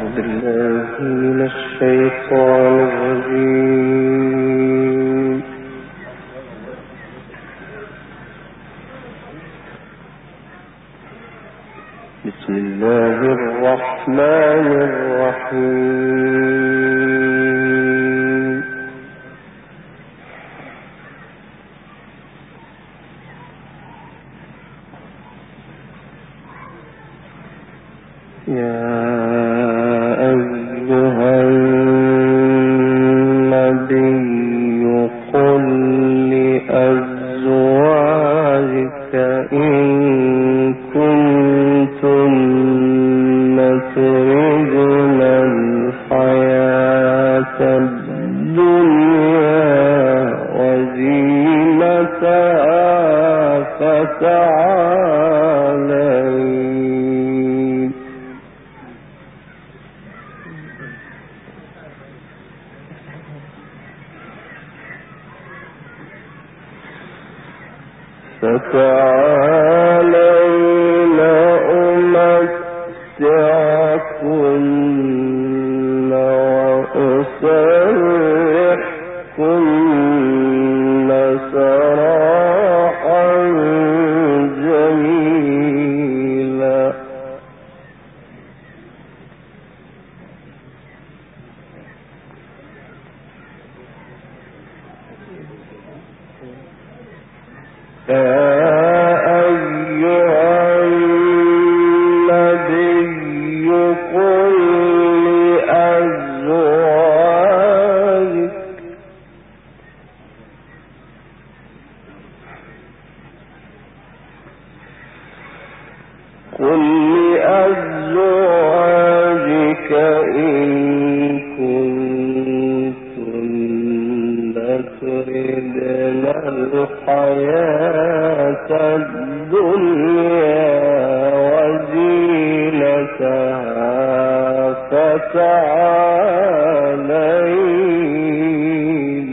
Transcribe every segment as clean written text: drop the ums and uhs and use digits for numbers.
بسم الله الرحمن الرحيم. يا أيها النبي قل لأزواجك إن كنتن تردن الحياة الدنيا وزينتها فتعالين أمتعكن وأسرحكن سراحا جميلا. قل لأزواجك إن كنتن تردن الحياة الدنيا وزينتها فتعالين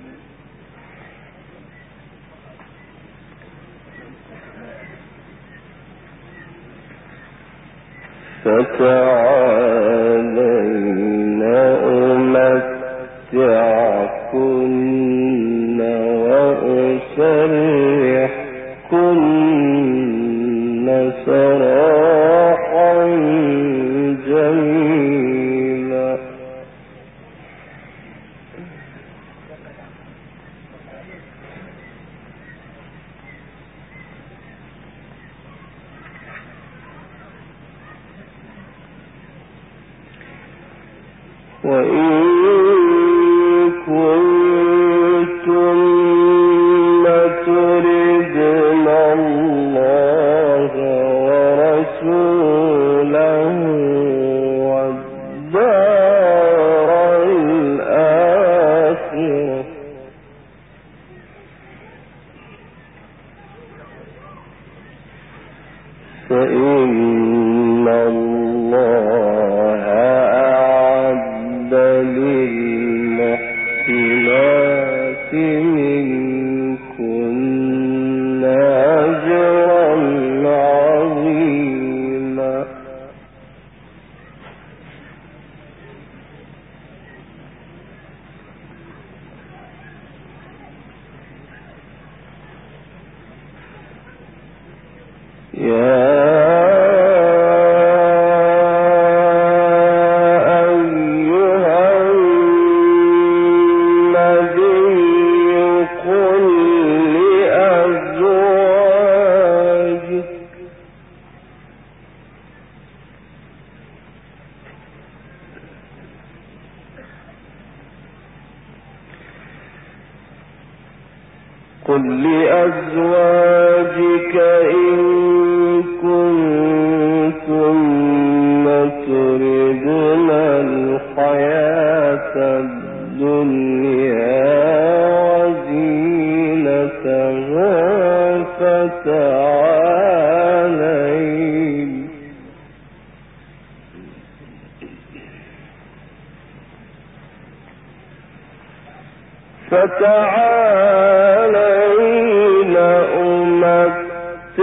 أمتعكن وأسرحكن سراحا جميلا. وإن كنتن تردن الله ورسوله والدار الآخرة فإن الله أعد للمحسنات منكن أجرا عظيما. يا قل لأزواجك إن كنتن تردن الحياة الدنيا وزينتها فتعالين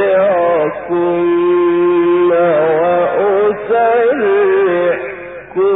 أمتعكن وأسرحكن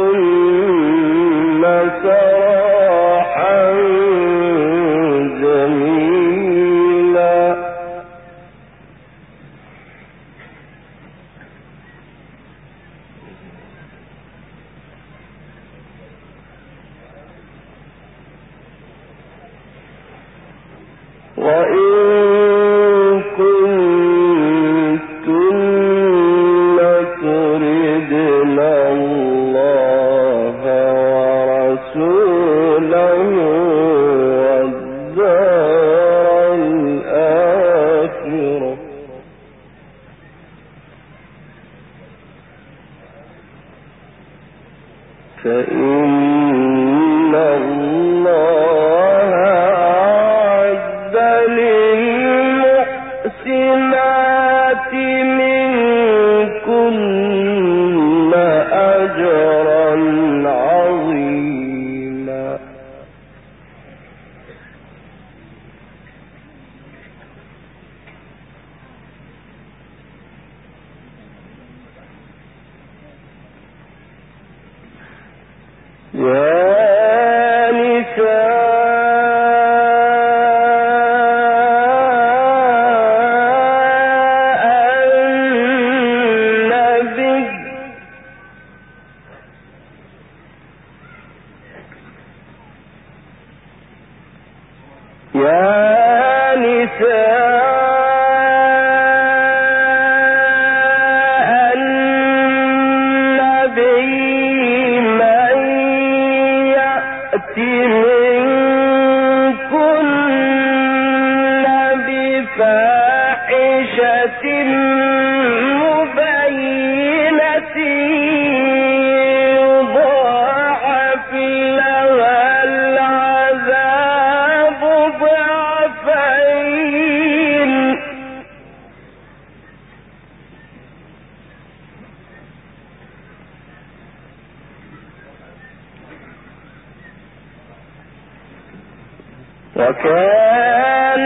وكان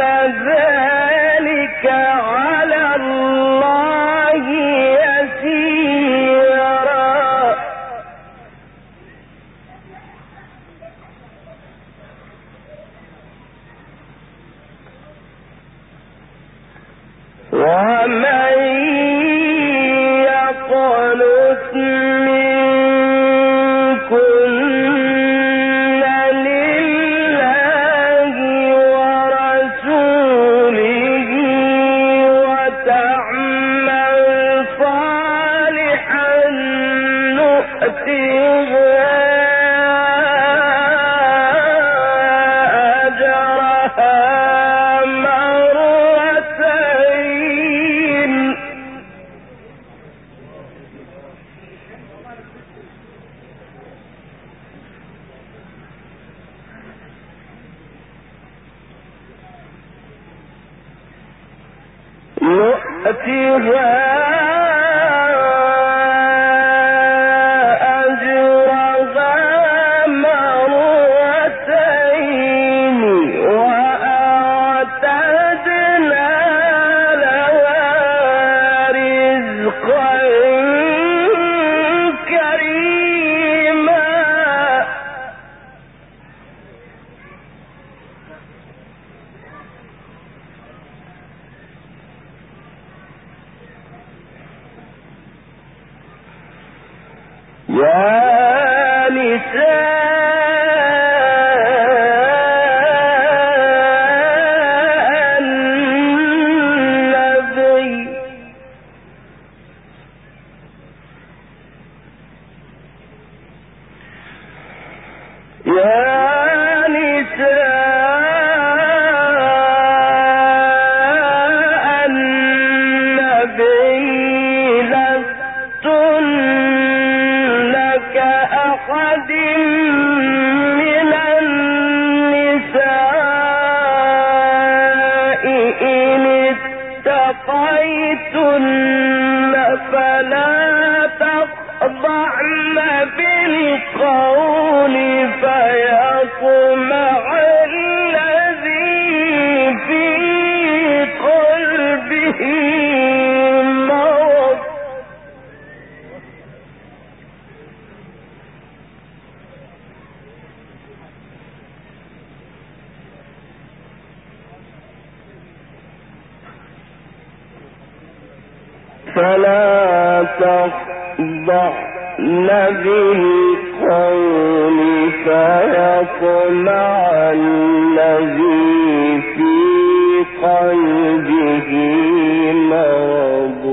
ذلك على الله يسيرا. ومن يقنت يا نساء النبي فلا تخضعن بالقول فيطمع الذي في قلبه مرض فلا تخضعن بالقول فيطمع الذي في قلبه مرض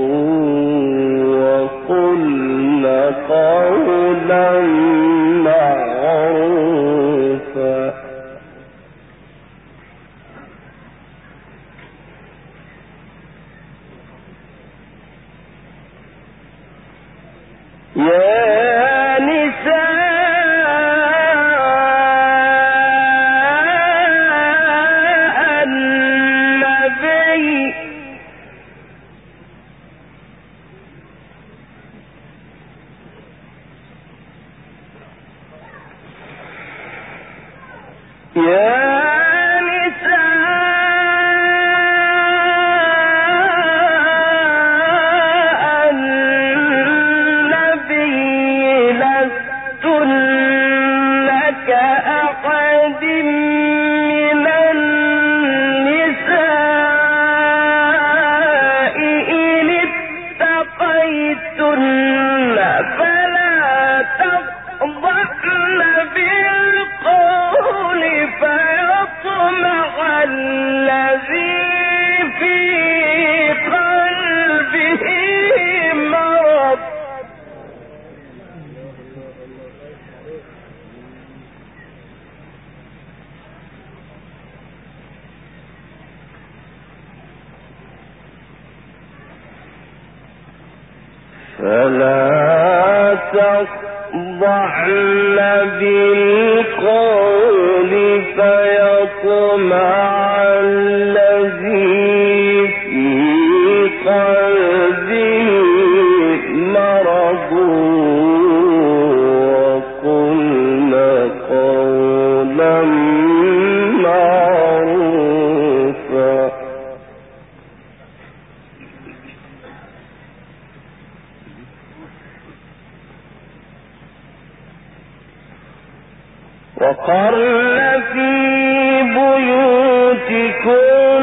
وقلن قولا معروفا. يا نساء النبي فلا تخضعن بالقول فيطمع الذي في قلبه مرض وقلن قولا معروفا. وقرن في بيوتكن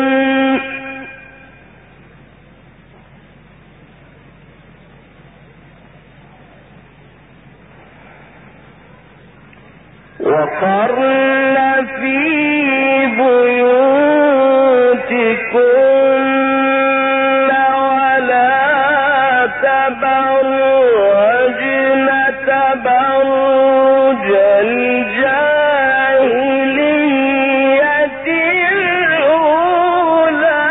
ولا تبرجن تبرج الجاهلية الأولى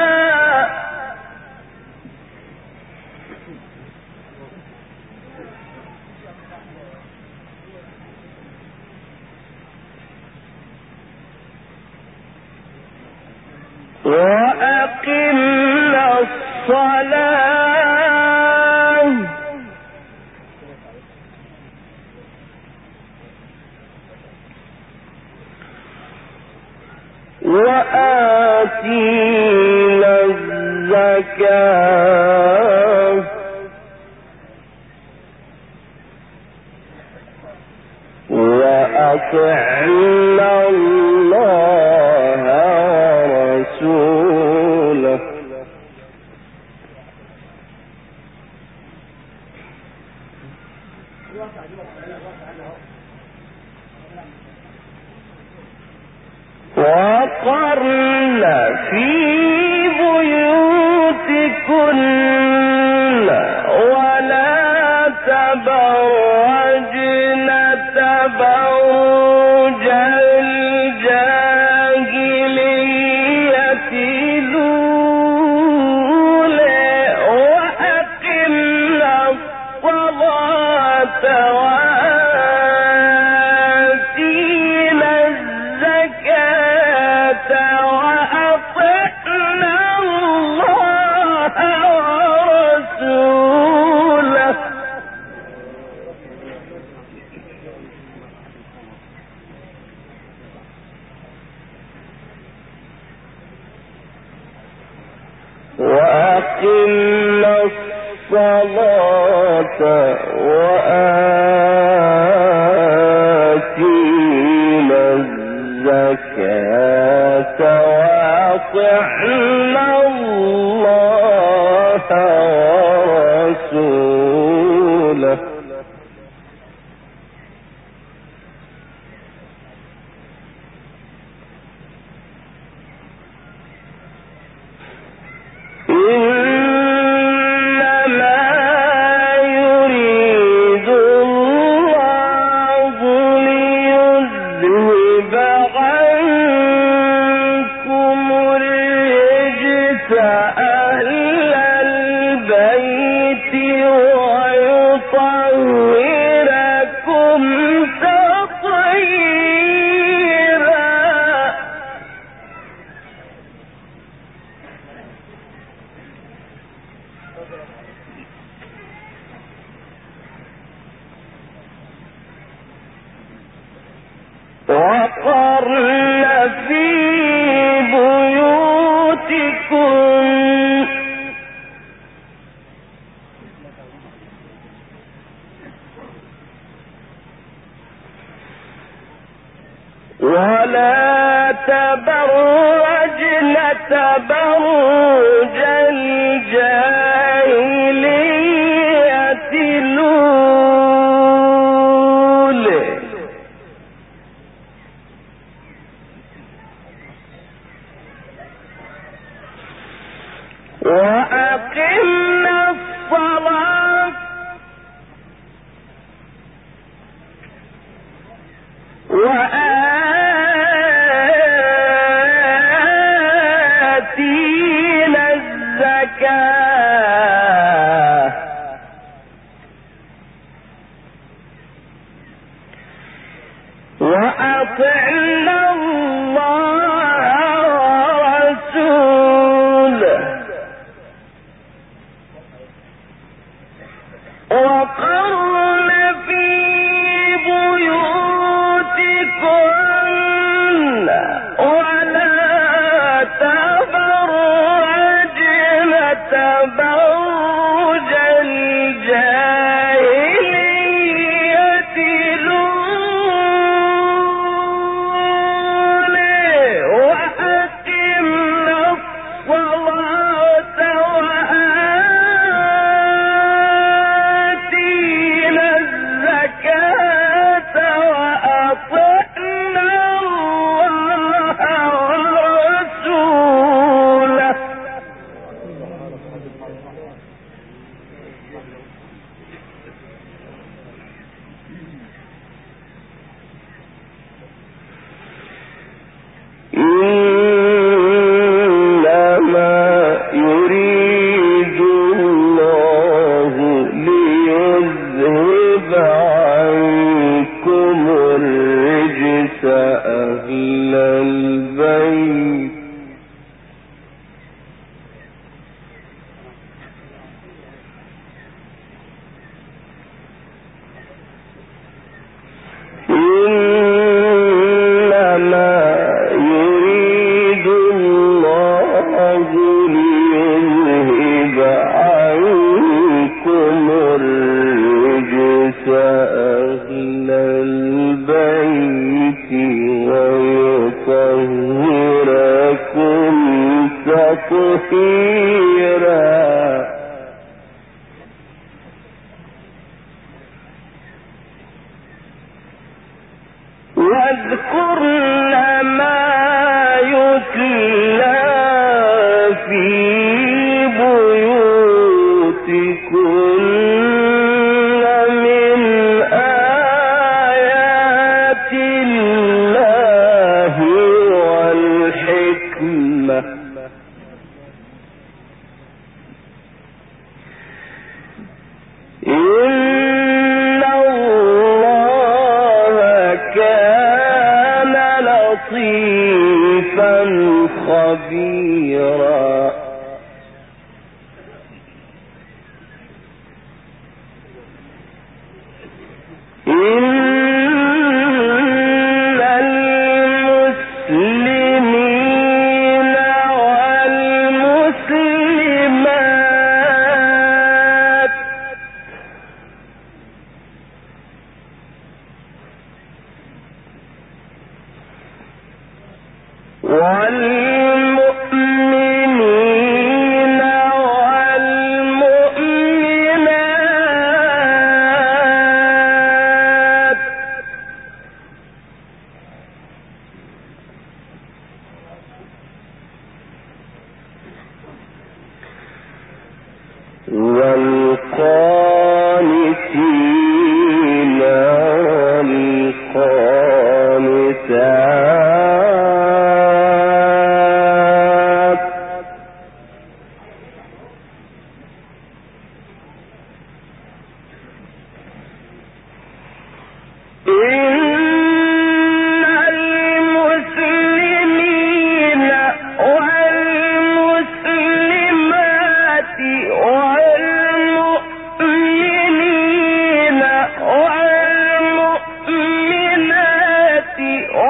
وأقمنا الصلاة وآتينا الزكاة وأطعنا الله ورسوله وقرن في بيوتكن ولا تبرجن تبرج الجاهلية الأولى وأقمنا الصلاة وآتينا الزكاة وأطعنا الله ورسوله وأقمنا الصلاة وآتينا الزكاة وأطعنا الله ورسوله وقرن في بيوتكن ولا تبرجن تبرج الجاهلية الأولى وأقمنا الصلاة وآتينا الزكاة وأطعنا الله ورسوله وقرن في بيوتكن ولا تبرجن تبرج الجاهلية الأولى وأقمنا الصلاة وآتينا الزكاة وأطعنا الله ورسوله إنما يريد الله ليذهب عنكم الرجس أهل البيت إنما يريد الله ليذهب عنكم الرجس أهل البيت ويطهركم تطهيرا واذكرن ما يتلى في بيوتكن من آيات الله والحكمة إن الله كان لطيفا خبيرا إن المسلمين والمسلمات والمؤمنين والمؤمنات والقانتين والقانتات إن المسلمين والمسلمات والمؤمنين والمؤمنات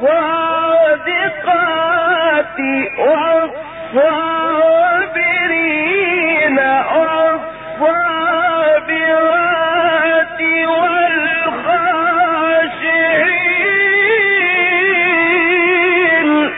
والصادقات والصابرين والصابرات والخاشعين.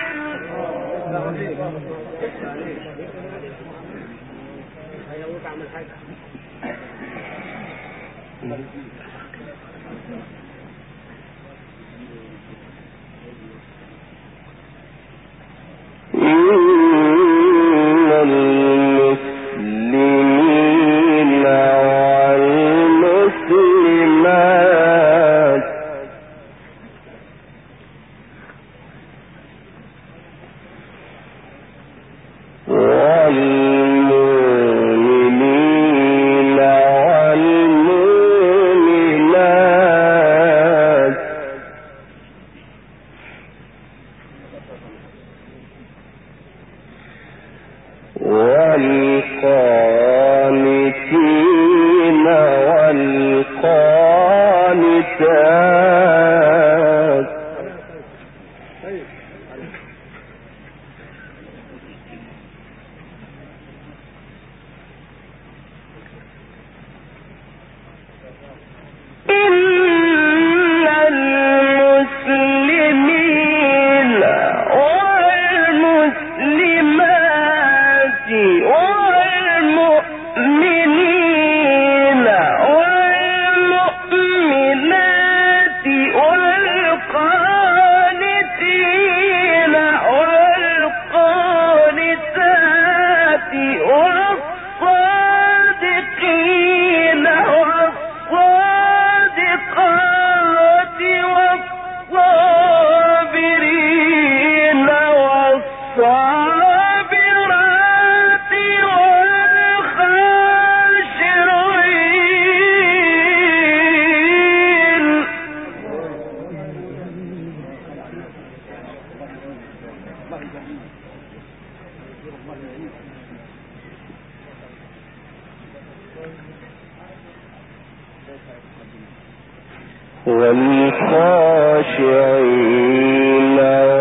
والخاشعين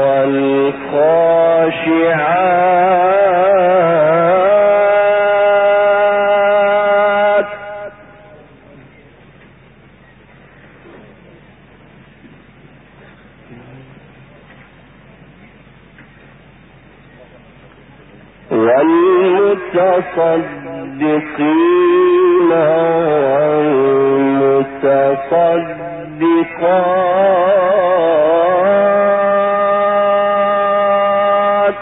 والخاشعات والمتصدقين والمتصدقات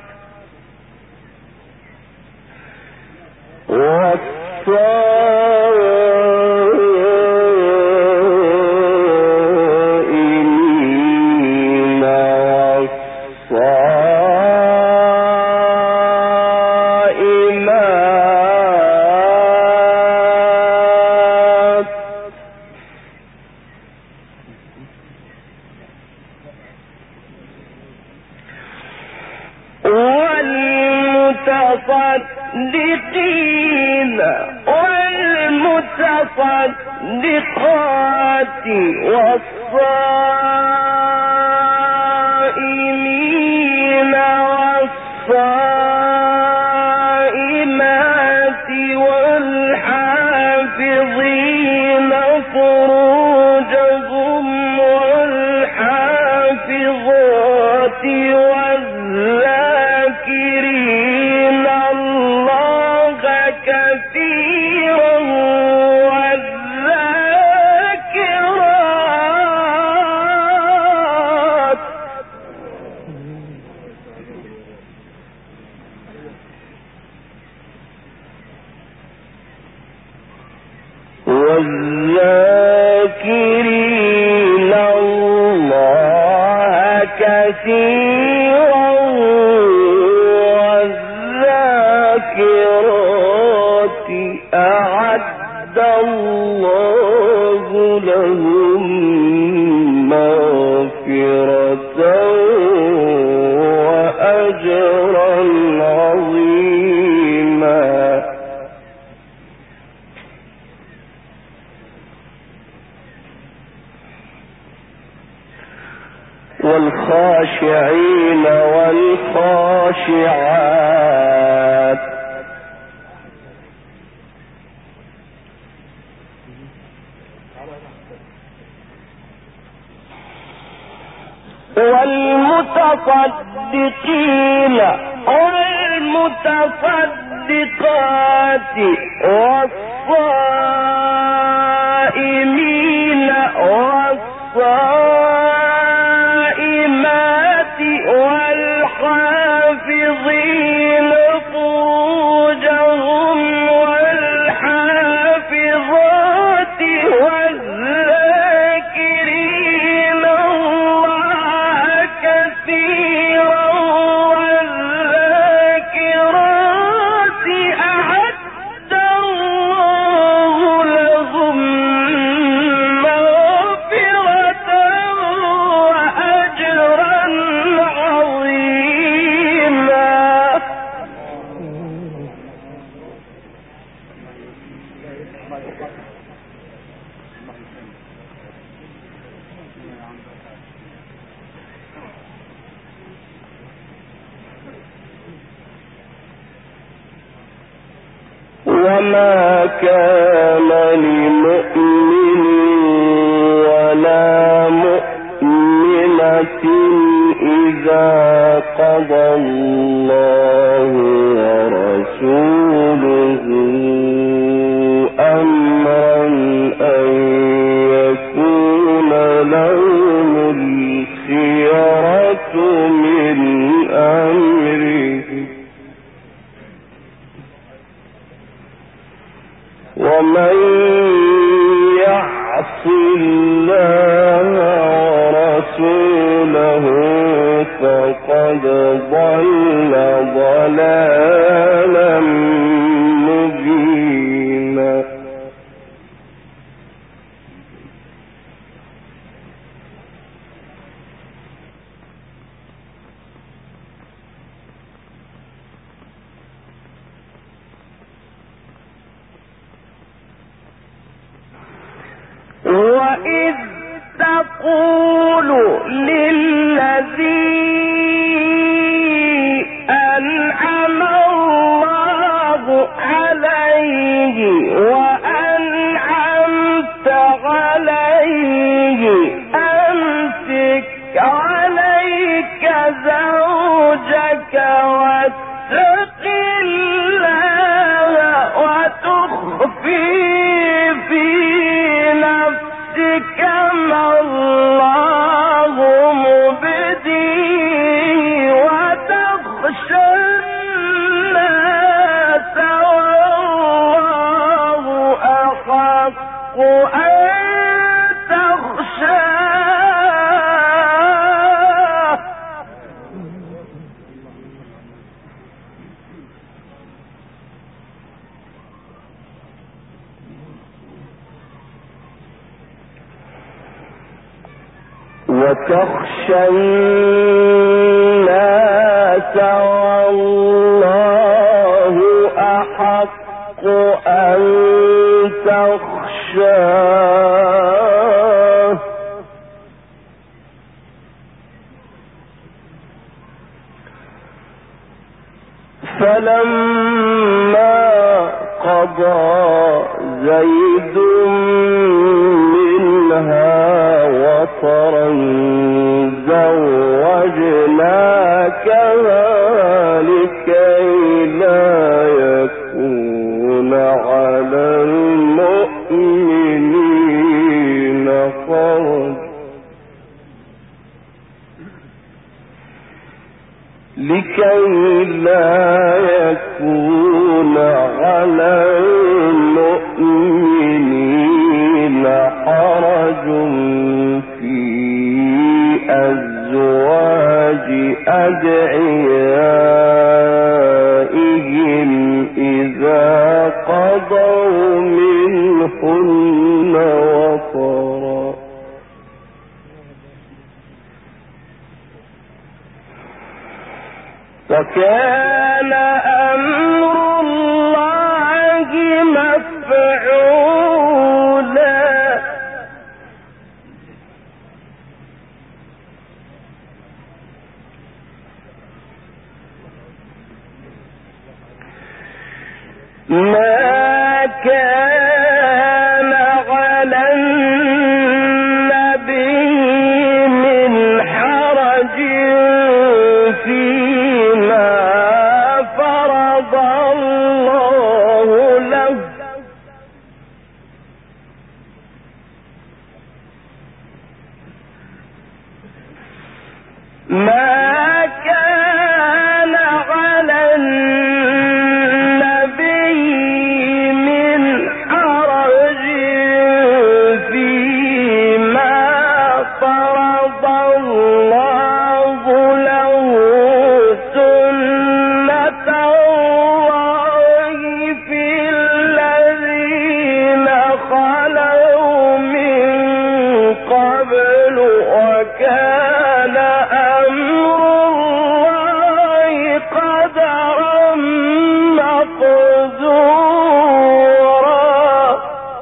والصائمين والصائمات والمتصدقين والمتصدقات والصائمين والصائمات والحافظين فروجهم والحافظات والذاكرين الله كثيرا والذاكرات والذاكرين الله كثيرا والذاكرات أعد الله لهم مغفرة وأجرا عظيما. والخاشعين والخاشعات والمتصدقين والمتصدقات والصائمين والصائمات والحافظين فروجهم والحافظات والذاكرين الله كثيرا والذاكرات أعد الله لهم مغفرة وأجرا عظيما. وما كان لمؤمن ولا مؤمنة إذا قضى الله ورسوله أمرا أن يكون لهم الخيرة من أمره ومن يعص الله ورسوله فقد ضل ضلالا مبينا. وإذ تقول للذي أنعم الله عليه وأنعمت عليه أمسك عليك زوجك واتق الله وتخفي في نفسك ما الله مبديه وتخشى الناس والله أحق أن تخشاه. وتخشى الناس والله أحق أن تخشاه. فلما قضى زيد منها وطرا زوجناكها لكي لا يكون على المؤمنين حرج في أزواج أدعيائهم إذا قضوا منهن وطرا. وكان أمر الله مفعولا. ما كان على النبي من حرج فيما فرض الله له ما كان على النبي من حرج فيما فرض الله له سنة الله في الذين خلوا من قبل وكان أمر الله قدرا مقدورا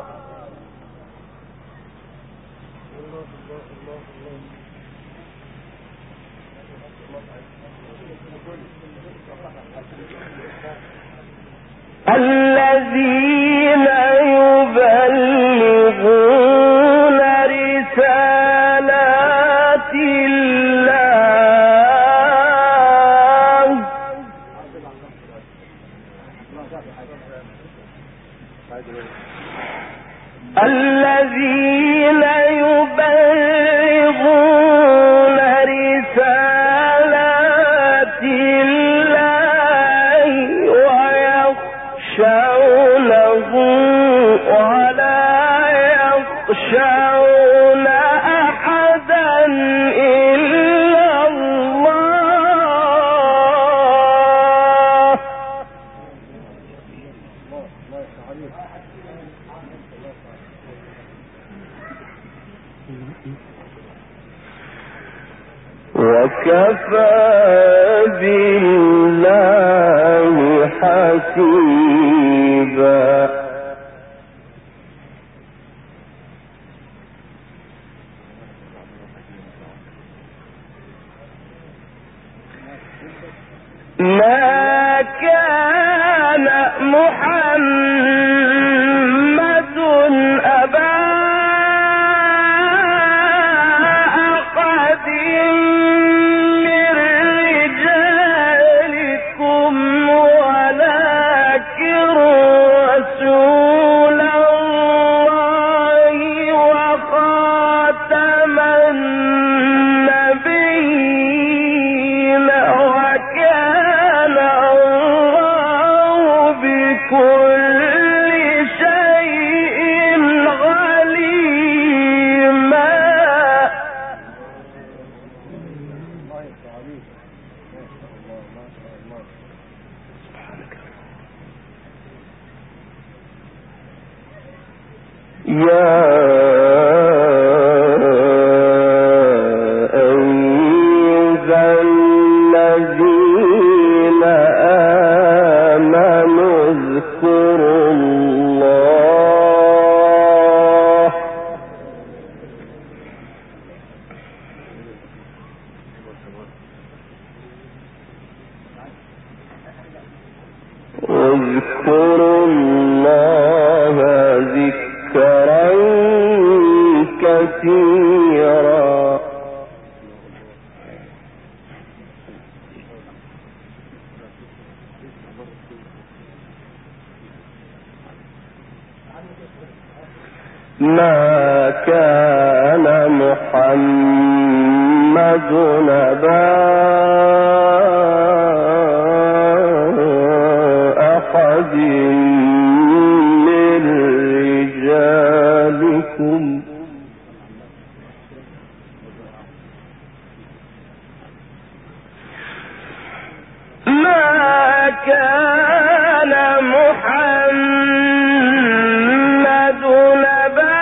الذين يبلغون رسالات الله الذين يبلغون رسالات الله ويخشونه ولا يخشون أحدا إلا الله وكفى بالله حسيبا ما كان محمد أبا أحد من رجالكم ولكن رسول الله وخاتم النبيين وكان الله بكل شيء عليما يا أيها الذين آمنوا اذكروا الله واذكروا الله ذكرا كثيرا ما كان محمد أبا أحد من رجالكم ما كان محمد أبا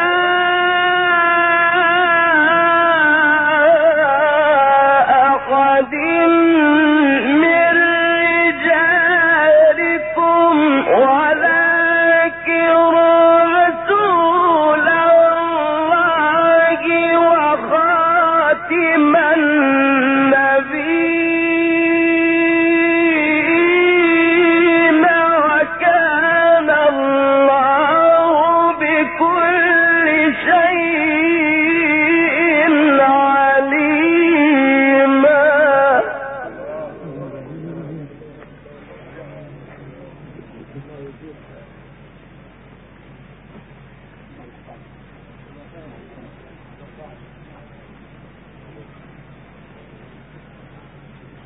أحد من رجالكم ولكن رسول الله وخاتم النبيين وكان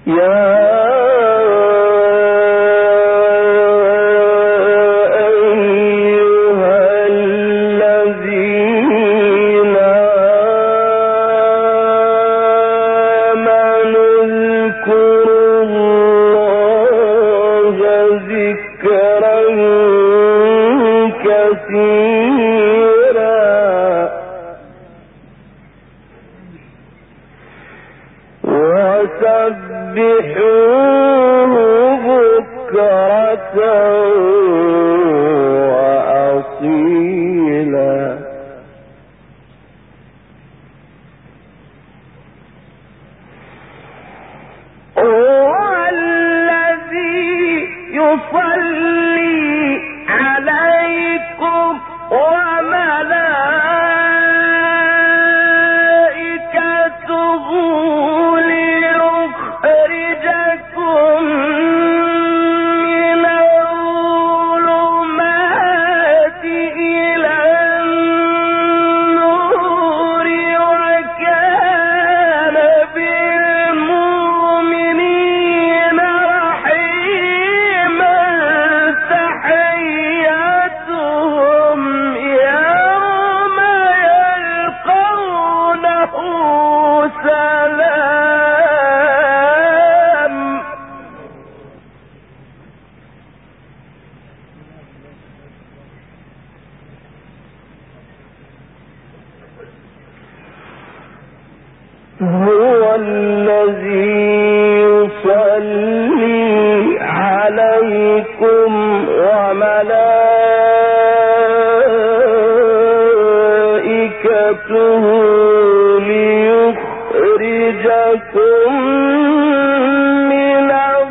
هو الذي يصلي عليكم وملائكته ليخرجكم من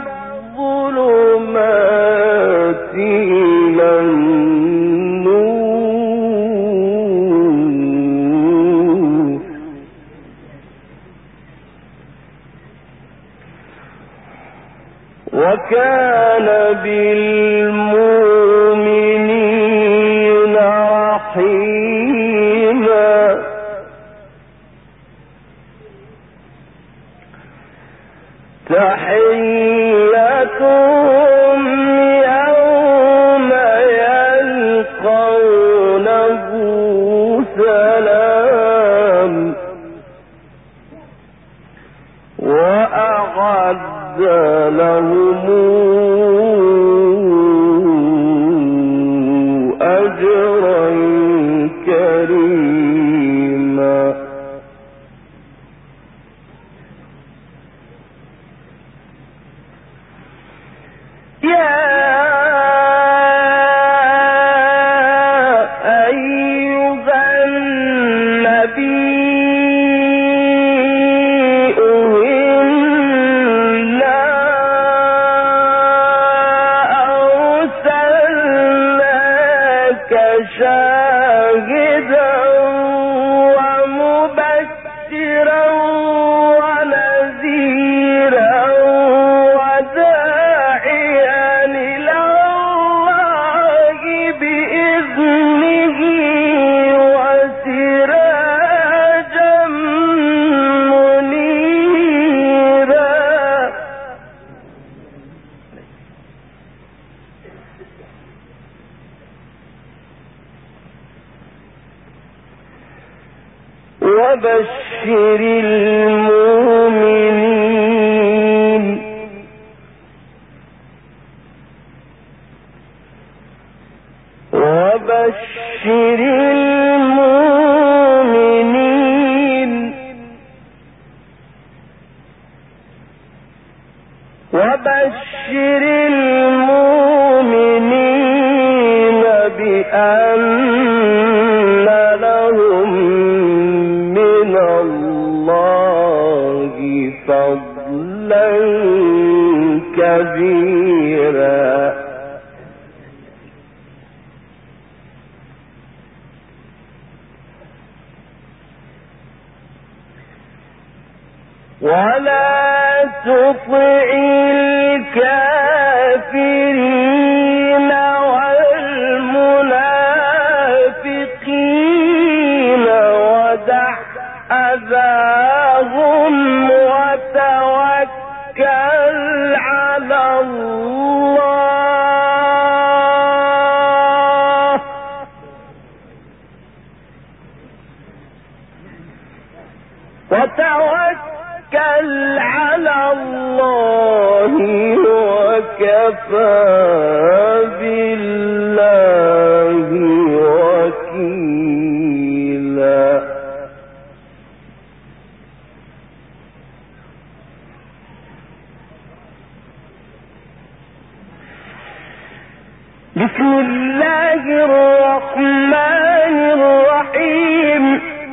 الظلمات إلى النور وكان بالمؤمنين رحيما تحيتهم يوم يلقونه سلام وأعد لهم أجرا كريما يا أيها النبي إنا أرسلناك شاهدا ومبشرا ونذيرا وداعيا إلى الله بإذنه وسراجا منيرا وبشر المؤمنين وبشر المؤمنين وبشر المؤمنين بأن لهم من الله فضلا كبيرا ولا تطع الكافرين والمنافقين ودع أذاهم وتوكل وكفى بالله وكيلا. بسم الله الرحمن الرحيم.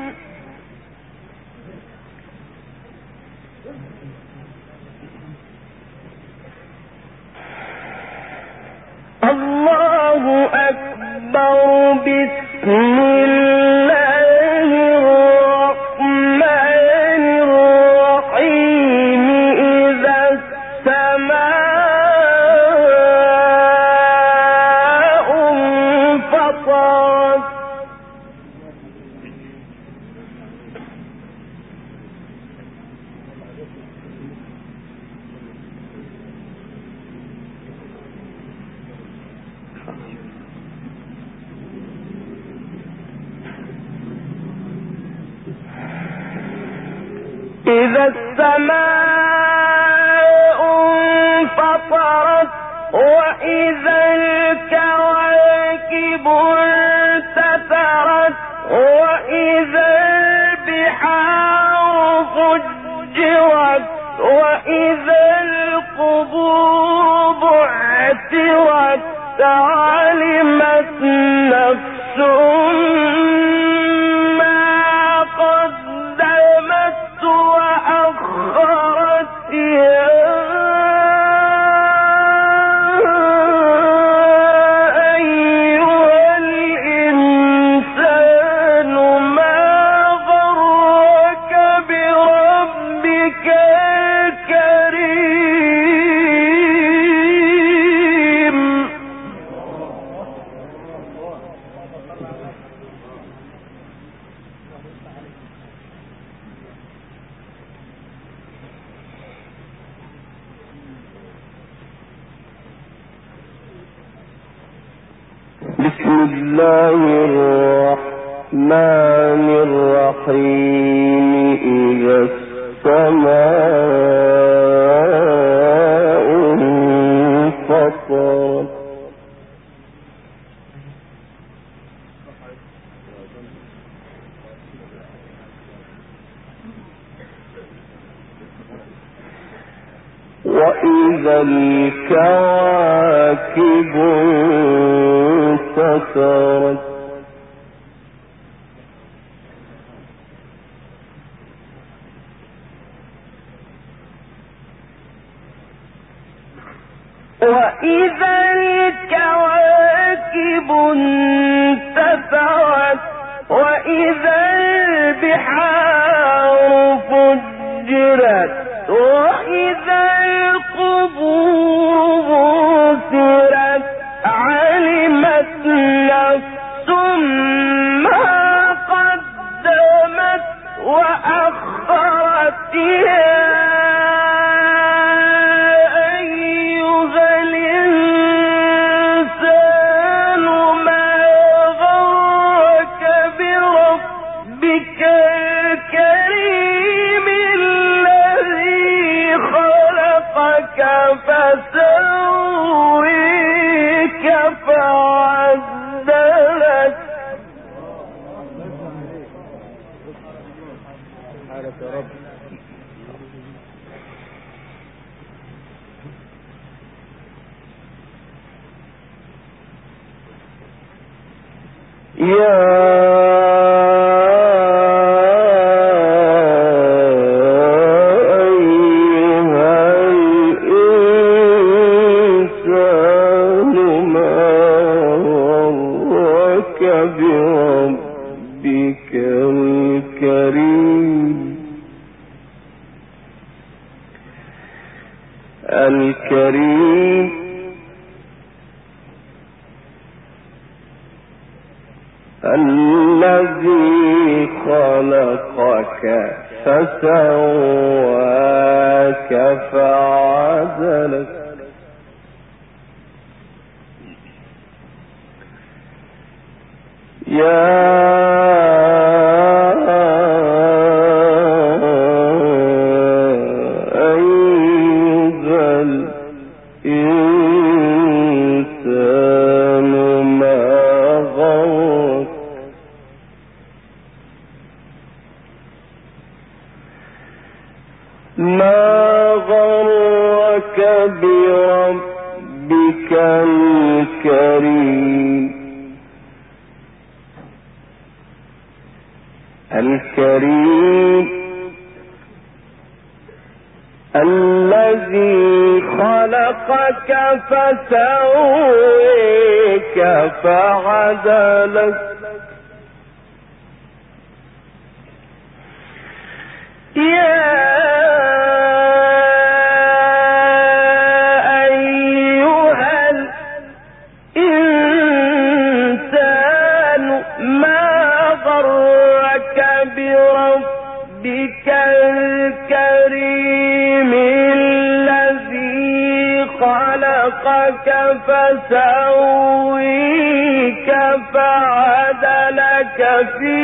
الله أكبر. بسم الله الرحمن الرحيم. إذا السماء انفطرت. إذا السماء انفطرت وإذا الكواكب انتثرت وإذا البحار فجرت وإذا القبور بعثرت علمت نفس بسم الله الرحمن الرحيم. إذا السماء انفطرت. وإذا الكواكب انتثرت. وإذا الكواكب انتثرت وإذا البحار فجرت وإذا القبور بعثرت علمت نفس ما قدمت وأخرت. فسويك فعدلك. يا بربك الكريم الذي خلقك فسواك فعدلك. يا أيها الإنسان ما غرك بربك الكريم الذي خلقك فسويك فعدلك فسويك فعدلك في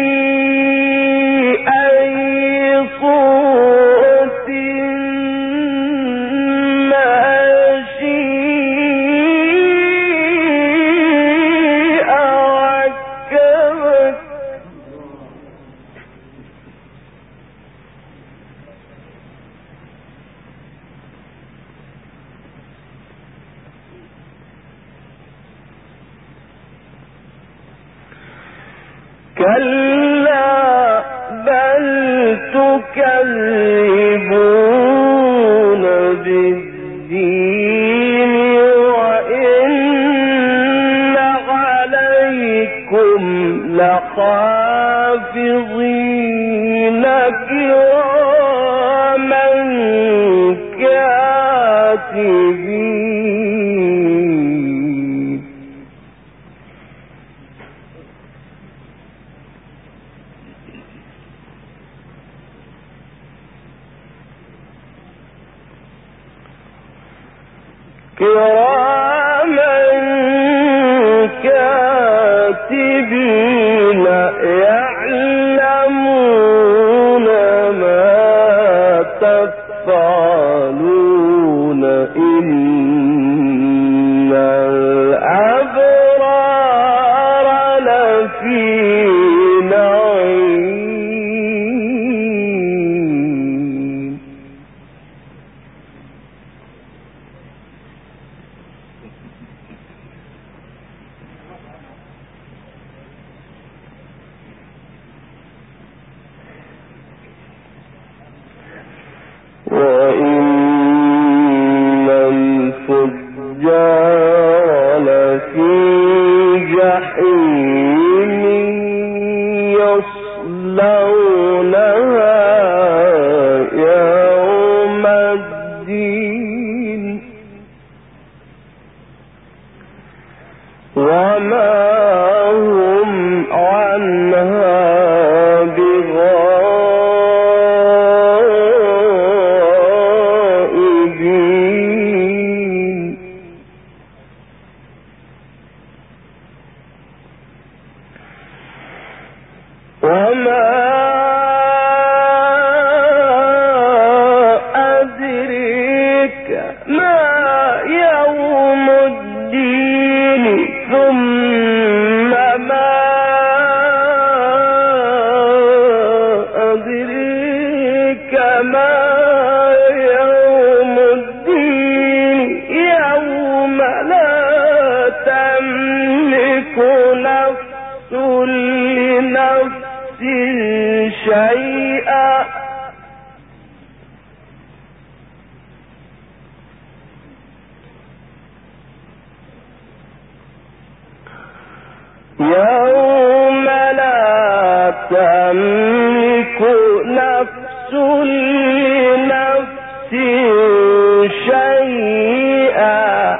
أي صورة ما شاء ركبك كلا بل تكذبون بالدين وإن عليكم لحافظين كراما كاتبين كراما كاتبين يعلمون ما تفعلون إن الأبرار لفي نعيم وإن الفجار لفي جحيم يصلونها يوم الدين وما هم عنها بغائبين وما أدريك ما يوم الدين ثم ما أدريك ما يوم الدين يوم لا تملك نفس لنفس شيئا يوم لا تملك نفس لنفس شيئا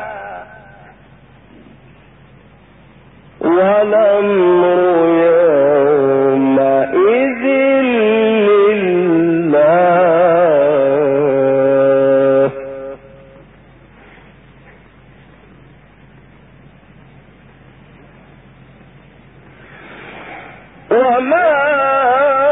والأمر يومئذ لله وما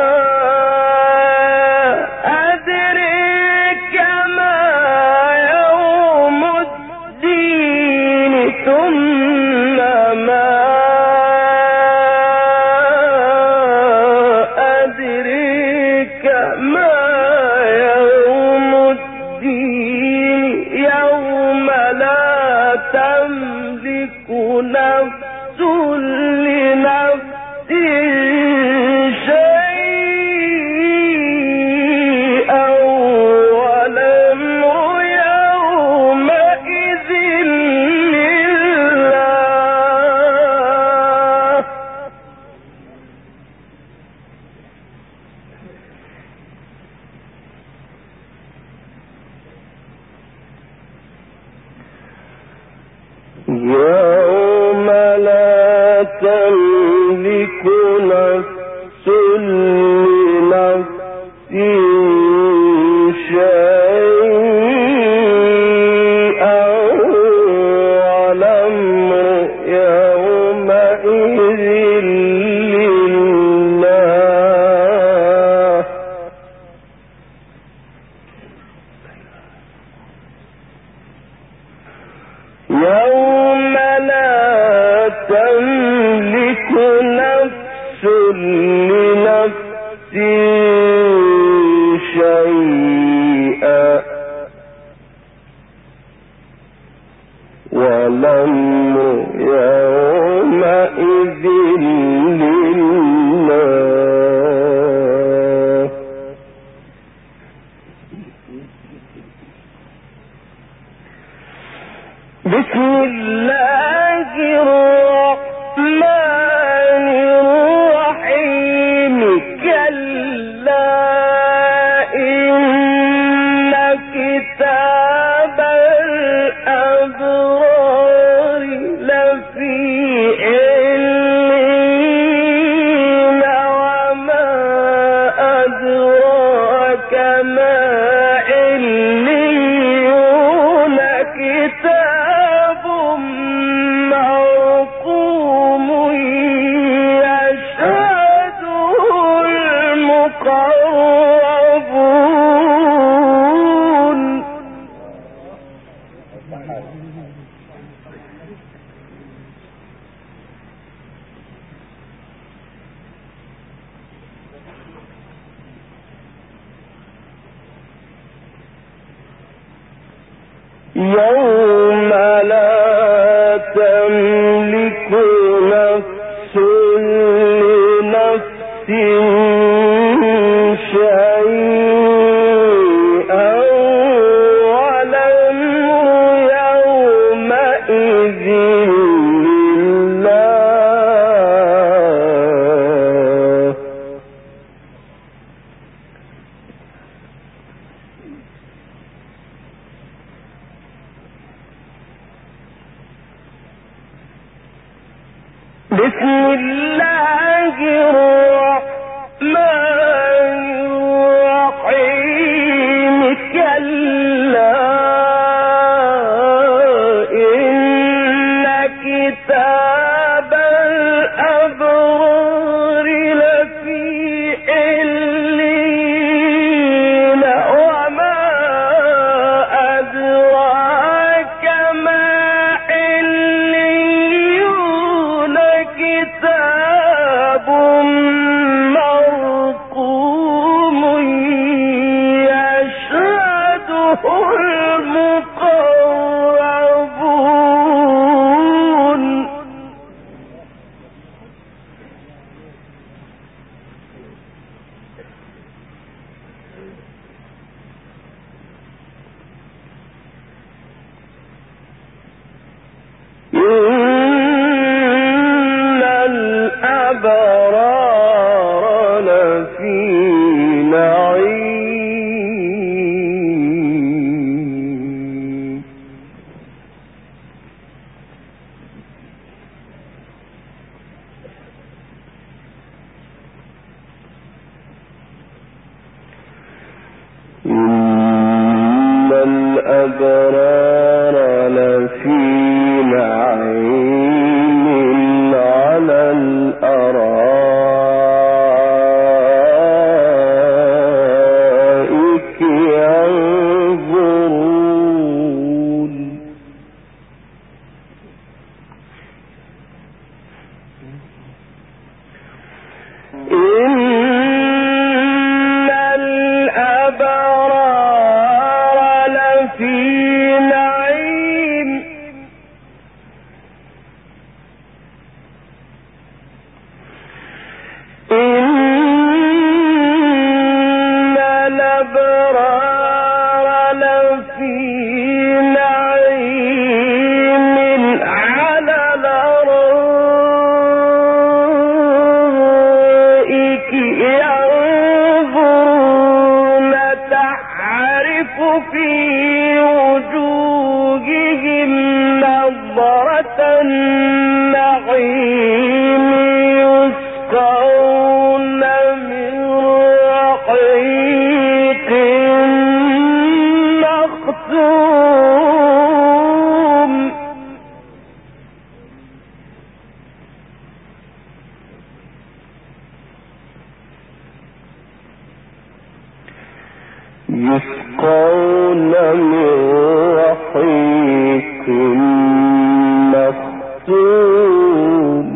يوم لا تملك نفس لنفس شيئا والأمر يومئذ لله. يوم لا تملك نفس لنفس شيئا والأمر يومئذ لله. بسم الله الرحمن الرحيم. كلا إن كتاب الأبرار لفي عليين وما أدراك ما عليون. كتاب مرقوم يشهده المقربون. يوم لا تملك نفس لنفس شيئا والأمر يومئذ لله. بسم الله الرحمن الرحيم. كلا إن كتاب الأبرار لفي عليين وما أدراك ما عليون. كتاب مرقوم يشهده المقربون. إن الأبرار لفي نعيم. إن الأبرار لفي نعيم على الأرائك ينظرون. إن الأبرار لفي نعيم إن الأبرار لفي نعيم على الأرائك ينظرون. تعرف في وجوههم نظرة النعيم يسقون من رحيق مختوم يسقون من رحيق مختوم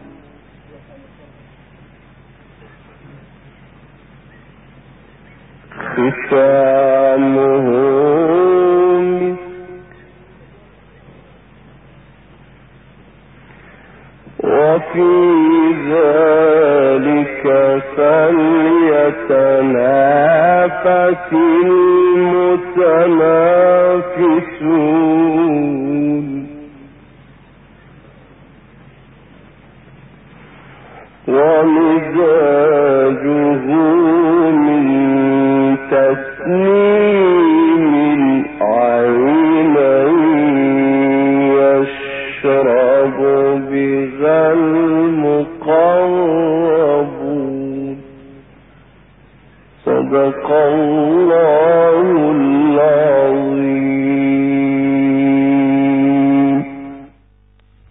ختامه وفي ذلك فليتنافس المتنافسون ومزاجه من تسنيم عينا يشرب بها المقربون صدق الله